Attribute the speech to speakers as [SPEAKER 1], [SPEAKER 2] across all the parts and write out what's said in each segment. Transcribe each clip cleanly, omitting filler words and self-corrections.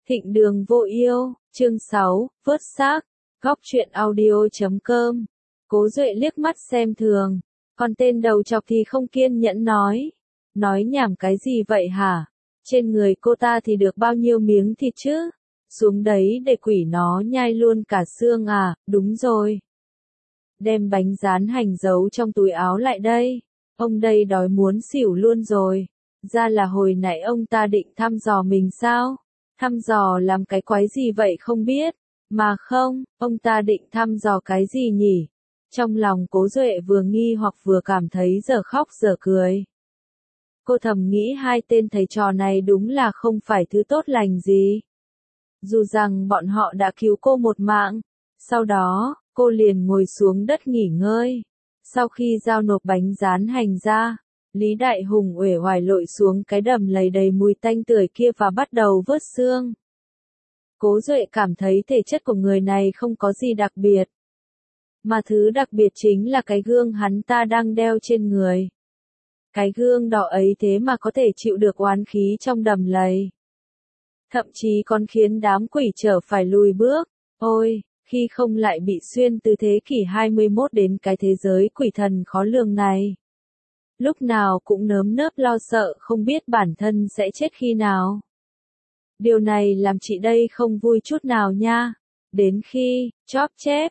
[SPEAKER 1] Thịnh Đường Vô Yêu, chương 6, vớt xác, góc truyện audio.com. Cố Duệ liếc mắt xem thường, còn tên đầu chọc thì không kiên nhẫn nói. Nói nhảm cái gì vậy hả? Trên người cô ta thì được bao nhiêu miếng thịt chứ? Xuống đấy để quỷ nó nhai luôn cả xương à? Đúng rồi. Đem bánh rán hành giấu trong túi áo lại đây. Ông đây đói muốn xỉu luôn rồi. Ra là hồi nãy ông ta định thăm dò mình sao? Thăm dò làm cái quái gì vậy không biết? Mà không, ông ta định thăm dò cái gì nhỉ? Trong lòng Cố Duệ vừa nghi hoặc vừa cảm thấy giờ khóc giờ cười. Cô thầm nghĩ hai tên thầy trò này đúng là không phải thứ tốt lành gì. Dù rằng bọn họ đã cứu cô một mạng, sau đó, cô liền ngồi xuống đất nghỉ ngơi. Sau khi giao nộp bánh rán hành ra, Lý Đại Hùng uể oải lội xuống cái đầm lầy đầy mùi tanh tưởi kia và bắt đầu vớt xương. Cố Duệ cảm thấy thể chất của người này không có gì đặc biệt. Mà thứ đặc biệt chính là cái gương hắn ta đang đeo trên người. Cái gương đỏ ấy thế mà có thể chịu được oán khí trong đầm lầy. Thậm chí còn khiến đám quỷ trở phải lùi bước. Ôi, khi không lại bị xuyên từ thế kỷ 21 đến cái thế giới quỷ thần khó lường này. Lúc nào cũng nơm nớp lo sợ không biết bản thân sẽ chết khi nào. Điều này làm chị đây không vui chút nào nha. Đến khi, chóp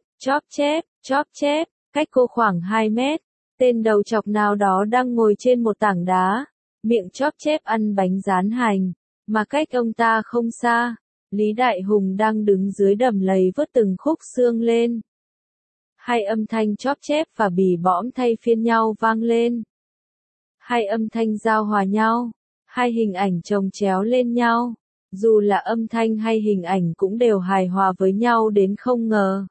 [SPEAKER 1] chép, cách cô khoảng 2 mét, tên đầu chọc nào đó đang ngồi trên một tảng đá, miệng chóp chép ăn bánh rán hành, mà cách ông ta không xa, Lý Đại Hùng đang đứng dưới đầm lầy vớt từng khúc xương lên. Hai âm thanh chóp chép và bì bõm thay phiên nhau vang lên. Hai âm thanh giao hòa nhau, hai hình ảnh chồng chéo lên nhau, dù là âm thanh hay hình ảnh cũng đều hài hòa với nhau đến không ngờ.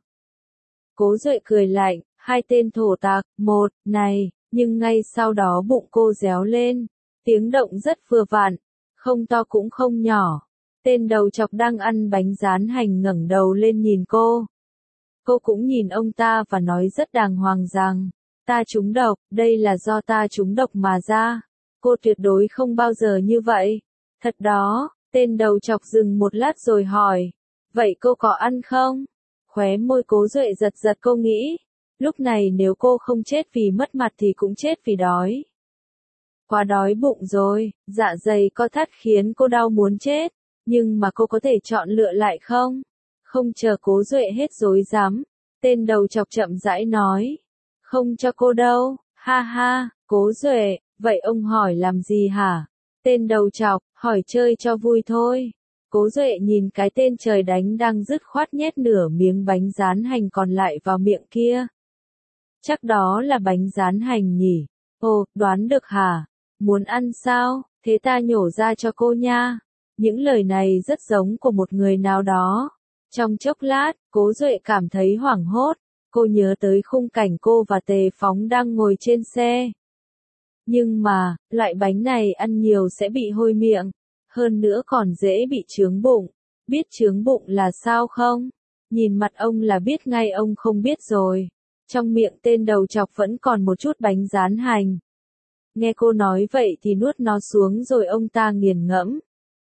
[SPEAKER 1] Cố Duệ cười lạnh, hai tên thổ tạc, một, này, nhưng ngay sau đó bụng cô réo lên, tiếng động rất vừa vặn, không to cũng không nhỏ. Tên đầu chọc đang ăn bánh rán hành ngẩng đầu lên nhìn cô. Cô cũng nhìn ông ta và nói rất đàng hoàng rằng, ta trúng độc, đây là do ta trúng độc mà ra. Cô tuyệt đối không bao giờ như vậy. Thật đó, tên đầu chọc dừng một lát rồi hỏi, vậy cô có ăn không? Khóe môi Cố Duệ giật giật, cô nghĩ, lúc này nếu cô không chết vì mất mặt thì cũng chết vì đói. Quá đói bụng rồi, dạ dày co thắt khiến cô đau muốn chết, nhưng mà cô có thể chọn lựa lại không? Không chờ Cố Duệ hết rối rắm, tên đầu chọc chậm rãi nói, không cho cô đâu, ha ha. Cố Duệ, vậy ông hỏi làm gì hả? Tên đầu chọc, hỏi chơi cho vui thôi. Cố Duệ nhìn cái tên trời đánh đang dứt khoát nhét nửa miếng bánh rán hành còn lại vào miệng kia. Chắc đó là bánh rán hành nhỉ? Ồ, đoán được hả? Muốn ăn sao? Thế ta nhổ ra cho cô nha. Những lời này rất giống của một người nào đó. Trong chốc lát, Cố Duệ cảm thấy hoảng hốt. Cô nhớ tới khung cảnh cô và Tề Phóng đang ngồi trên xe. Nhưng mà, loại bánh này ăn nhiều sẽ bị hôi miệng. Hơn nữa còn dễ bị chướng bụng. Biết chướng bụng là sao không? Nhìn mặt ông là biết ngay ông không biết rồi. Trong miệng tên đầu chọc vẫn còn một chút bánh rán hành. Nghe cô nói vậy thì nuốt nó xuống rồi ông ta nghiền ngẫm.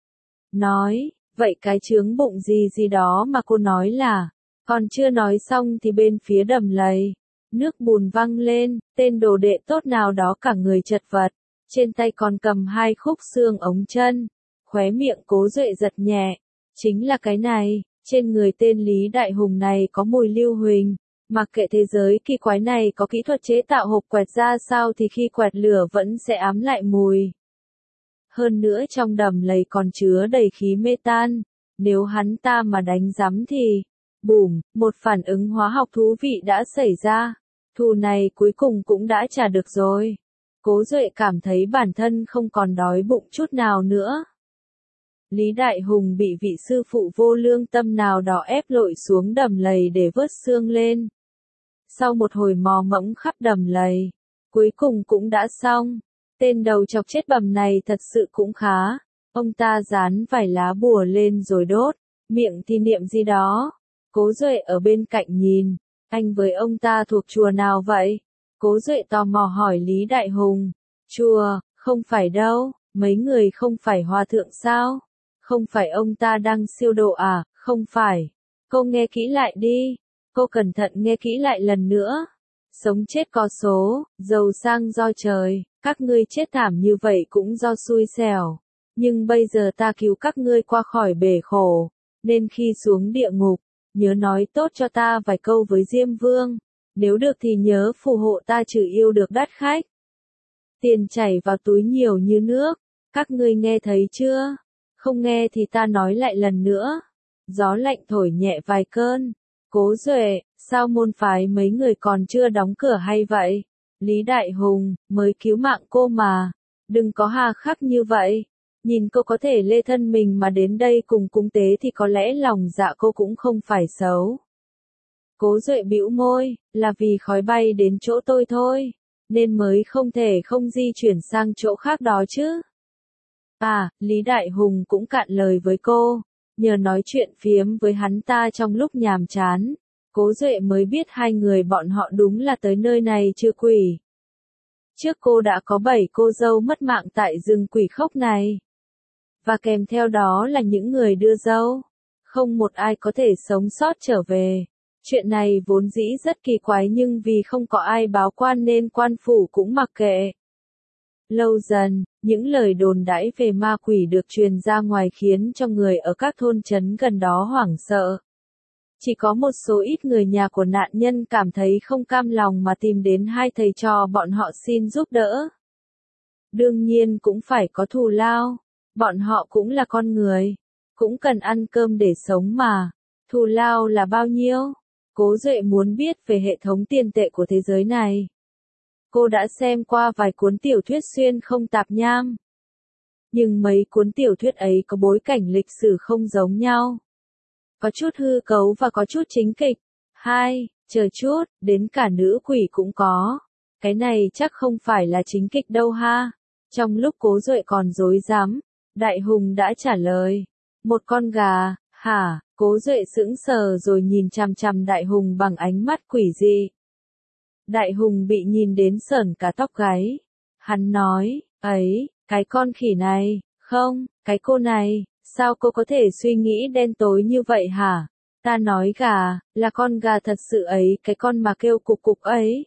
[SPEAKER 1] Nói, vậy cái chướng bụng gì gì đó mà cô nói là, còn chưa nói xong thì bên phía đầm lầy, nước bùn văng lên, tên đồ đệ tốt nào đó cả người chật vật, trên tay còn cầm hai khúc xương ống chân, khóe miệng Cố Duệ giật nhẹ, chính là cái này, trên người tên Lý Đại Hùng này có mùi lưu huỳnh. Mặc kệ thế giới kỳ quái này có kỹ thuật chế tạo hộp quẹt ra sao thì khi quẹt lửa vẫn sẽ ám lại mùi. Hơn nữa trong đầm lầy còn chứa đầy khí metan, nếu hắn ta mà đánh rắm thì, bùm, một phản ứng hóa học thú vị đã xảy ra. Thù này cuối cùng cũng đã trả được rồi. Cố Duệ cảm thấy bản thân không còn đói bụng chút nào nữa. Lý Đại Hùng bị vị sư phụ vô lương tâm nào đó ép lội xuống đầm lầy để vớt xương lên. Sau một hồi mò mẫm khắp đầm lầy, cuối cùng cũng đã xong. Tên đầu chọc chết bầm này thật sự cũng khá. Ông ta dán vài lá bùa lên rồi đốt, miệng thì niệm gì đó. Cố Duệ ở bên cạnh nhìn, anh với ông ta thuộc chùa nào vậy? Cố Duệ tò mò hỏi Lý Đại Hùng. Chùa, không phải đâu, mấy người không phải hòa thượng sao? Không phải ông ta đang siêu độ à, không phải. Cô nghe kỹ lại đi. Cô cẩn thận nghe kỹ lại lần nữa. Sống chết có số, giàu sang do trời, các ngươi chết thảm như vậy cũng do xui xẻo. Nhưng bây giờ ta cứu các ngươi qua khỏi bể khổ, nên khi xuống địa ngục, nhớ nói tốt cho ta vài câu với Diêm Vương. Nếu được thì nhớ phù hộ ta trừ yêu được đắt khách. Tiền chảy vào túi nhiều như nước, các ngươi nghe thấy chưa? Không nghe thì ta nói lại lần nữa. Gió lạnh thổi nhẹ vài cơn. Cố Duệ, sao môn phái mấy người còn chưa đóng cửa hay vậy? Lý Đại Hùng, mới cứu mạng cô mà. Đừng có hà khắc như vậy. Nhìn cô có thể lê thân mình mà đến đây cùng cúng tế thì có lẽ lòng dạ cô cũng không phải xấu. Cố Duệ bĩu môi, là vì khói bay đến chỗ tôi thôi, nên mới không thể không di chuyển sang chỗ khác đó chứ. À, Lý Đại Hùng cũng cạn lời với cô, nhờ nói chuyện phiếm với hắn ta trong lúc nhàm chán, Cố Duệ mới biết hai người bọn họ đúng là tới nơi này chưa quỷ. Trước cô đã có 7 cô dâu mất mạng tại rừng quỷ khốc này. Và kèm theo đó là những người đưa dâu. Không một ai có thể sống sót trở về. Chuyện này vốn dĩ rất kỳ quái nhưng vì không có ai báo quan nên quan phủ cũng mặc kệ. Lâu dần, những lời đồn đãi về ma quỷ được truyền ra ngoài khiến cho người ở các thôn trấn gần đó hoảng sợ. Chỉ có một số ít người nhà của nạn nhân cảm thấy không cam lòng mà tìm đến hai thầy trò bọn họ xin giúp đỡ. Đương nhiên cũng phải có thù lao, bọn họ cũng là con người, cũng cần ăn cơm để sống mà. Thù lao là bao nhiêu? Cố Duệ muốn biết về hệ thống tiền tệ của thế giới này. Cô đã xem qua vài cuốn tiểu thuyết xuyên không tạp nham. Nhưng mấy cuốn tiểu thuyết ấy có bối cảnh lịch sử không giống nhau. Có chút hư cấu và có chút chính kịch. Chờ chút, đến cả nữ quỷ cũng có. Cái này chắc không phải là chính kịch đâu ha. Trong lúc Cố Duệ còn rối rắm, Đại Hùng đã trả lời. Một con gà, hả? Cố Duệ sững sờ rồi nhìn chằm chằm Đại Hùng bằng ánh mắt quỷ dị. Đại Hùng bị nhìn đến sởn cả tóc gáy. Hắn nói, ấy, cái con khỉ này, không, cái cô này, sao cô có thể suy nghĩ đen tối như vậy hả? Ta nói gà, là con gà thật sự ấy, cái con mà kêu cục cục ấy.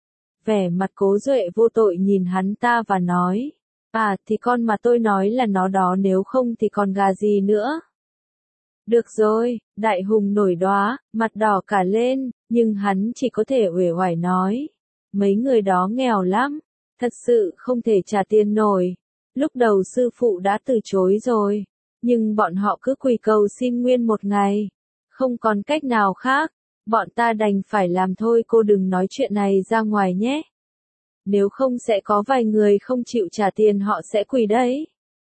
[SPEAKER 1] Vẻ mặt Cố Duệ vô tội nhìn hắn ta và nói, à thì con mà tôi nói là nó đó, nếu không thì còn gà gì nữa. Được rồi, Đại Hùng nổi đoá, mặt đỏ cả lên, nhưng hắn chỉ có thể uể oải nói. Mấy người đó nghèo lắm, thật sự không thể trả tiền nổi. Lúc đầu sư phụ đã từ chối rồi, nhưng bọn họ cứ quỳ cầu xin nguyên một ngày. Không còn cách nào khác, bọn ta đành phải làm thôi, cô đừng nói chuyện này ra ngoài nhé. Nếu không sẽ có vài người không chịu trả tiền, họ sẽ quỳ đấy.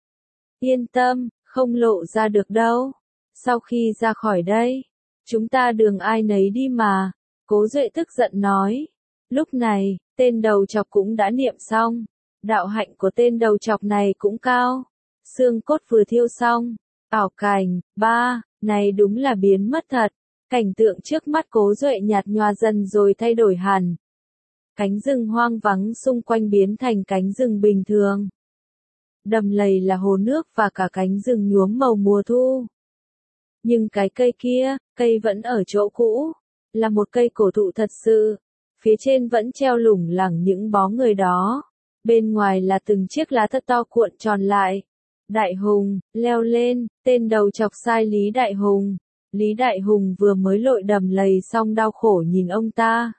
[SPEAKER 1] Yên tâm, không lộ ra được đâu. Sau khi ra khỏi đây, chúng ta đường ai nấy đi mà. Cố Duệ tức giận nói. Lúc này, tên đầu chọc cũng đã niệm xong. Đạo hạnh của tên đầu chọc này cũng cao. Xương cốt vừa thiêu xong. Ảo cảnh, này đúng là biến mất thật. Cảnh tượng trước mắt Cố Duệ nhạt nhòa dần rồi thay đổi hẳn. Cánh rừng hoang vắng xung quanh biến thành cánh rừng bình thường. Đầm lầy là hồ nước và cả cánh rừng nhuốm màu mùa thu. Nhưng cái cây kia, cây vẫn ở chỗ cũ, là một cây cổ thụ thật sự. Phía trên vẫn treo lủng lẳng những bó người đó. Bên ngoài là từng chiếc lá thật to cuộn tròn lại. Đại Hùng, leo lên, tên đầu chọc sai Lý Đại Hùng. Lý Đại Hùng vừa mới lội đầm lầy xong đau khổ nhìn ông ta.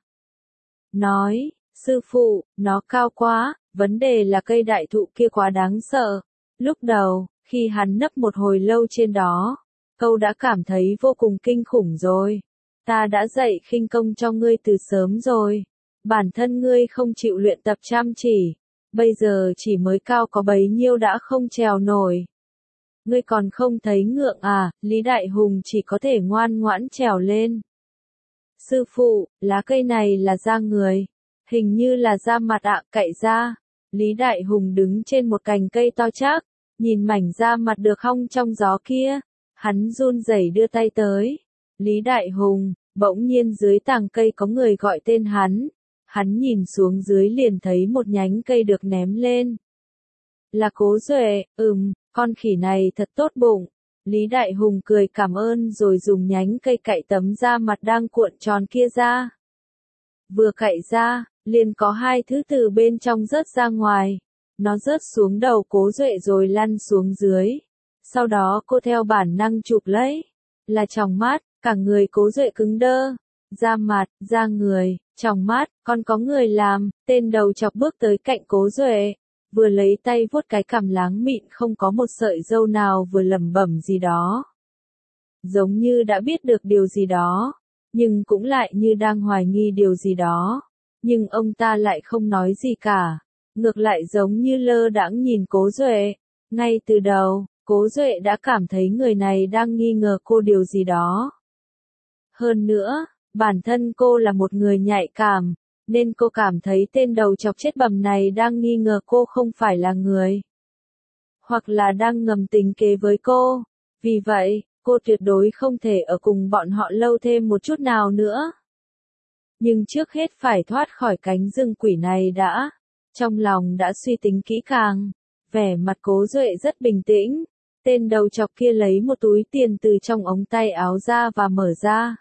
[SPEAKER 1] Nói, sư phụ, nó cao quá, vấn đề là cây đại thụ kia quá đáng sợ. Lúc đầu, khi hắn nấp một hồi lâu trên đó, Câu đã cảm thấy vô cùng kinh khủng rồi. Ta đã dạy khinh công cho ngươi từ sớm rồi. Bản thân ngươi không chịu luyện tập chăm chỉ. Bây giờ chỉ mới cao có bấy nhiêu đã không trèo nổi. Ngươi còn không thấy ngượng à? Lý Đại Hùng chỉ có thể ngoan ngoãn trèo lên. Sư phụ, lá cây này là da người. Hình như là da mặt ạ, cậy ra. Lý Đại Hùng đứng trên một cành cây to chắc, nhìn mảnh da mặt được hong trong gió kia. Hắn run rẩy đưa tay tới. Lý Đại Hùng, bỗng nhiên dưới tàng cây có người gọi tên hắn. Hắn nhìn xuống dưới liền thấy một nhánh cây được ném lên. Là Cố Duệ, con khỉ này thật tốt bụng. Lý Đại Hùng cười cảm ơn rồi dùng nhánh cây cạy tấm da mặt đang cuộn tròn kia ra. Vừa cạy ra, liền có hai thứ từ bên trong rớt ra ngoài. Nó rớt xuống đầu Cố Duệ rồi lăn xuống dưới. Sau đó cô theo bản năng chụp lấy. Là tròng mắt, cả người Cố Duệ cứng đơ. Da mặt, da người, tròng mắt, còn có người làm. Tên đầu chọc bước tới cạnh Cố Duệ. Vừa lấy tay vuốt cái cằm láng mịn không có một sợi râu nào, vừa lẩm bẩm gì đó. Giống như đã biết được điều gì đó, nhưng cũng lại như đang hoài nghi điều gì đó. Nhưng ông ta lại không nói gì cả, ngược lại giống như lơ đãng nhìn Cố Duệ. Ngay từ đầu, Cố Duệ đã cảm thấy người này đang nghi ngờ cô điều gì đó. Hơn nữa, bản thân cô là một người nhạy cảm, nên cô cảm thấy tên đầu chọc chết bầm này đang nghi ngờ cô không phải là người, hoặc là đang ngầm tính kế với cô. Vì vậy, cô tuyệt đối không thể ở cùng bọn họ lâu thêm một chút nào nữa. Nhưng trước hết phải thoát khỏi cánh rừng quỷ này đã. Trong lòng đã suy tính kỹ càng, vẻ mặt Cố Duệ rất bình tĩnh. Tên đầu chọc kia lấy một túi tiền từ trong ống tay áo ra và mở ra.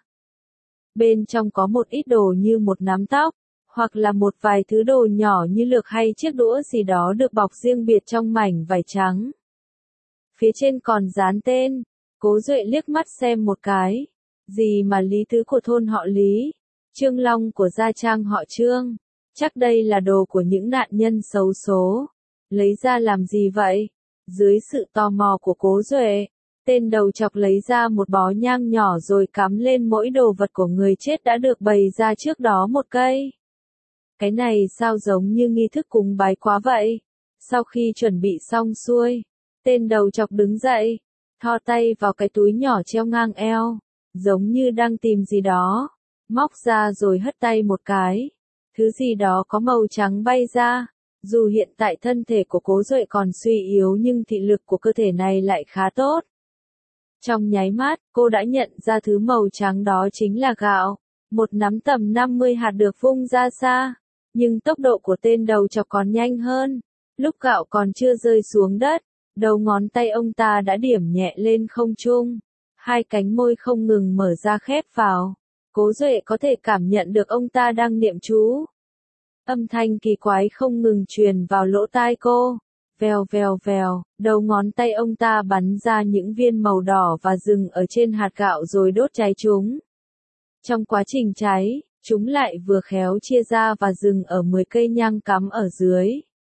[SPEAKER 1] Bên trong có một ít đồ như một nắm tóc, hoặc là một vài thứ đồ nhỏ như lược hay chiếc đũa gì đó được bọc riêng biệt trong mảnh vải trắng. Phía trên còn dán tên. Cố Duệ liếc mắt xem một cái. Gì mà Lý Tứ của thôn họ Lý, Trương Long của gia trang họ Trương. Chắc đây là đồ của những nạn nhân xấu số. Lấy ra làm gì vậy? Dưới sự tò mò của Cố Duệ, tên đầu chọc lấy ra một bó nhang nhỏ rồi cắm lên mỗi đồ vật của người chết đã được bày ra trước đó một cây. Cái này sao giống như nghi thức cúng bái quá vậy? Sau khi chuẩn bị xong xuôi, tên đầu chọc đứng dậy, thò tay vào cái túi nhỏ treo ngang eo, giống như đang tìm gì đó, móc ra rồi hất tay một cái. Thứ gì đó có màu trắng bay ra. Dù hiện tại thân thể của Cố Duệ còn suy yếu nhưng thị lực của cơ thể này lại khá tốt. Trong nháy mắt, cô đã nhận ra thứ màu trắng đó chính là gạo. Một nắm tầm 50 hạt được vung ra xa. Nhưng tốc độ của tên đầu chọc còn nhanh hơn. Lúc gạo còn chưa rơi xuống đất, đầu ngón tay ông ta đã điểm nhẹ lên không trung. Hai cánh môi không ngừng mở ra khép vào. Cố Duệ có thể cảm nhận được ông ta đang niệm chú. Âm thanh kỳ quái không ngừng truyền vào lỗ tai cô. Vèo vèo vèo, đầu ngón tay ông ta bắn ra những viên màu đỏ và dừng ở trên hạt gạo rồi đốt cháy chúng. Trong quá trình cháy, chúng lại vừa khéo chia ra và dừng ở 10 cây nhang cắm ở dưới.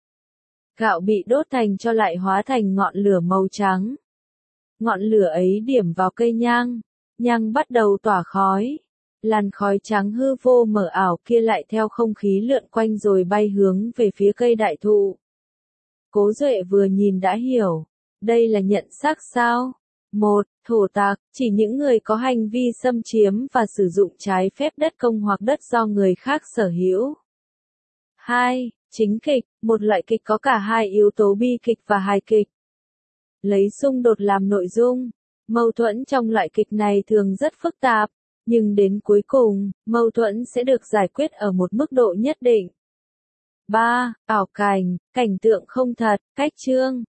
[SPEAKER 1] Gạo bị đốt thành cho lại hóa thành ngọn lửa màu trắng. Ngọn lửa ấy điểm vào cây nhang, nhang bắt đầu tỏa khói. Làn khói trắng hư vô mờ ảo kia lại theo không khí lượn quanh rồi bay hướng về phía cây đại thụ. Cố Duệ vừa nhìn đã hiểu. Đây là nhận xác sao? 1. Thổ tạc, chỉ những người có hành vi xâm chiếm và sử dụng trái phép đất công hoặc đất do người khác sở hữu. 2. Chính kịch, một loại kịch có cả hai yếu tố bi kịch và hài kịch. Lấy xung đột làm nội dung. Mâu thuẫn trong loại kịch này thường rất phức tạp. Nhưng đến cuối cùng, mâu thuẫn sẽ được giải quyết ở một mức độ nhất định. 3. Ảo cảnh, cảnh tượng không thật, cách chương.